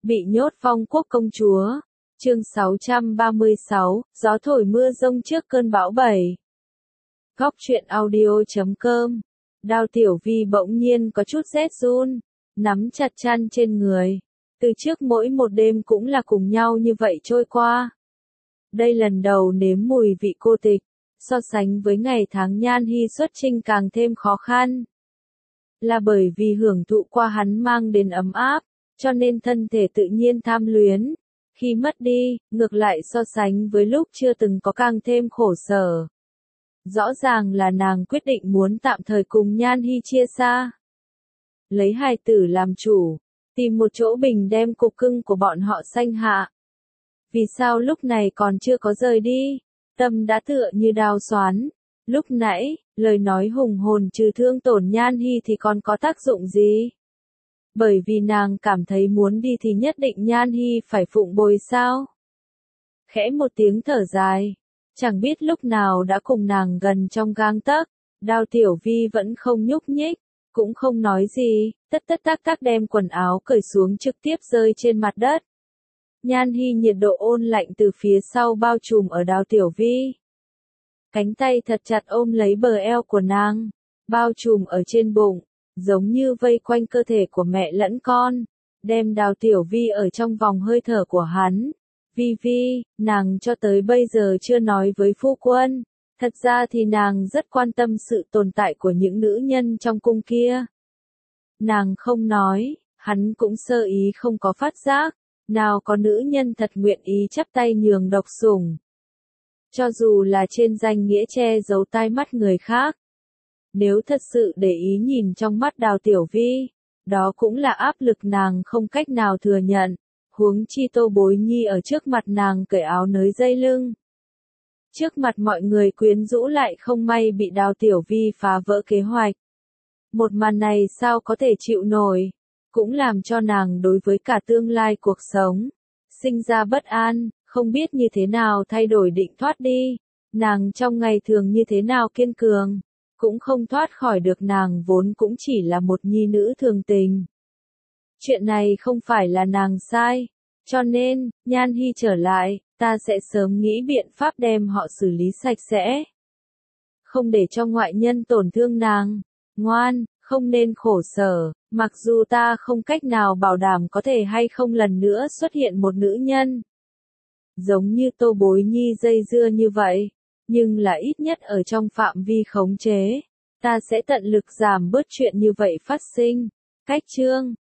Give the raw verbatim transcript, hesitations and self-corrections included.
Bị nhốt Phong Quốc công chúa. Chương sáu trăm ba mươi sáu, gió thổi mưa rông trước cơn bão bảy. Góc truyện audio chấm com. Đao Tiểu Vi bỗng nhiên có chút rét run, nắm chặt chăn trên người. Từ trước mỗi một đêm cũng là cùng nhau như vậy trôi qua. Đây lần đầu nếm mùi vị cô tịch, so sánh với ngày tháng Nhan Hy xuất chinh càng thêm khó khăn. Là bởi vì hưởng thụ qua hắn mang đến ấm áp, cho nên thân thể tự nhiên tham luyến. Khi mất đi, ngược lại so sánh với lúc chưa từng có càng thêm khổ sở. Rõ ràng là nàng quyết định muốn tạm thời cùng Nhan Hy chia xa. Lấy hài tử làm chủ, tìm một chỗ bình đem cục cưng của bọn họ sanh hạ. Vì sao lúc này còn chưa có rời đi, tâm đã tựa như đao xoắn. Lúc nãy, lời nói hùng hồn trừ thương tổn Nhan Hy thì còn có tác dụng gì? Bởi vì nàng cảm thấy muốn đi thì nhất định Nhan Hy phải phụng bồi sao? Khẽ một tiếng thở dài, chẳng biết lúc nào đã cùng nàng gần trong gang tấc, Đao Tiểu Vi vẫn không nhúc nhích, cũng không nói gì, tất tất tác tác đem quần áo cởi xuống trực tiếp rơi trên mặt đất. Nhan Hy nhiệt độ ôn lạnh từ phía sau bao trùm ở Đao Tiểu Vi. Cánh tay thật chặt ôm lấy bờ eo của nàng, bao trùm ở trên bụng, giống như vây quanh cơ thể của mẹ lẫn con, đem Đao Tiểu Vi ở trong vòng hơi thở của hắn. Vi Vi, nàng cho tới bây giờ chưa nói với phu quân, thật ra thì nàng rất quan tâm sự tồn tại của những nữ nhân trong cung kia. Nàng không nói, hắn cũng sơ ý không có phát giác, nào có nữ nhân thật nguyện ý chắp tay nhường độc sủng. Cho dù là trên danh nghĩa che giấu tai mắt người khác. Nếu thật sự để ý nhìn trong mắt Đao Tiểu Vi, đó cũng là áp lực nàng không cách nào thừa nhận, huống chi Tô Bối Nhi ở trước mặt nàng cởi áo nới dây lưng. Trước mặt mọi người quyến rũ lại không may bị Đao Tiểu Vi phá vỡ kế hoạch. Một màn này sao có thể chịu nổi, cũng làm cho nàng đối với cả tương lai cuộc sống, sinh ra bất an, không biết như thế nào thay đổi định thoát đi, nàng trong ngày thường như thế nào kiên cường. Cũng không thoát khỏi được nàng vốn cũng chỉ là một nhi nữ thường tình. Chuyện này không phải là nàng sai, cho nên, Nhan Hy trở lại, ta sẽ sớm nghĩ biện pháp đem họ xử lý sạch sẽ. Không để cho ngoại nhân tổn thương nàng, ngoan, không nên khổ sở, mặc dù ta không cách nào bảo đảm có thể hay không lần nữa xuất hiện một nữ nhân. Giống như Tô Bối Nhi dây dưa như vậy. Nhưng là ít nhất ở trong phạm vi khống chế, ta sẽ tận lực giảm bớt chuyện như vậy phát sinh. Cách chương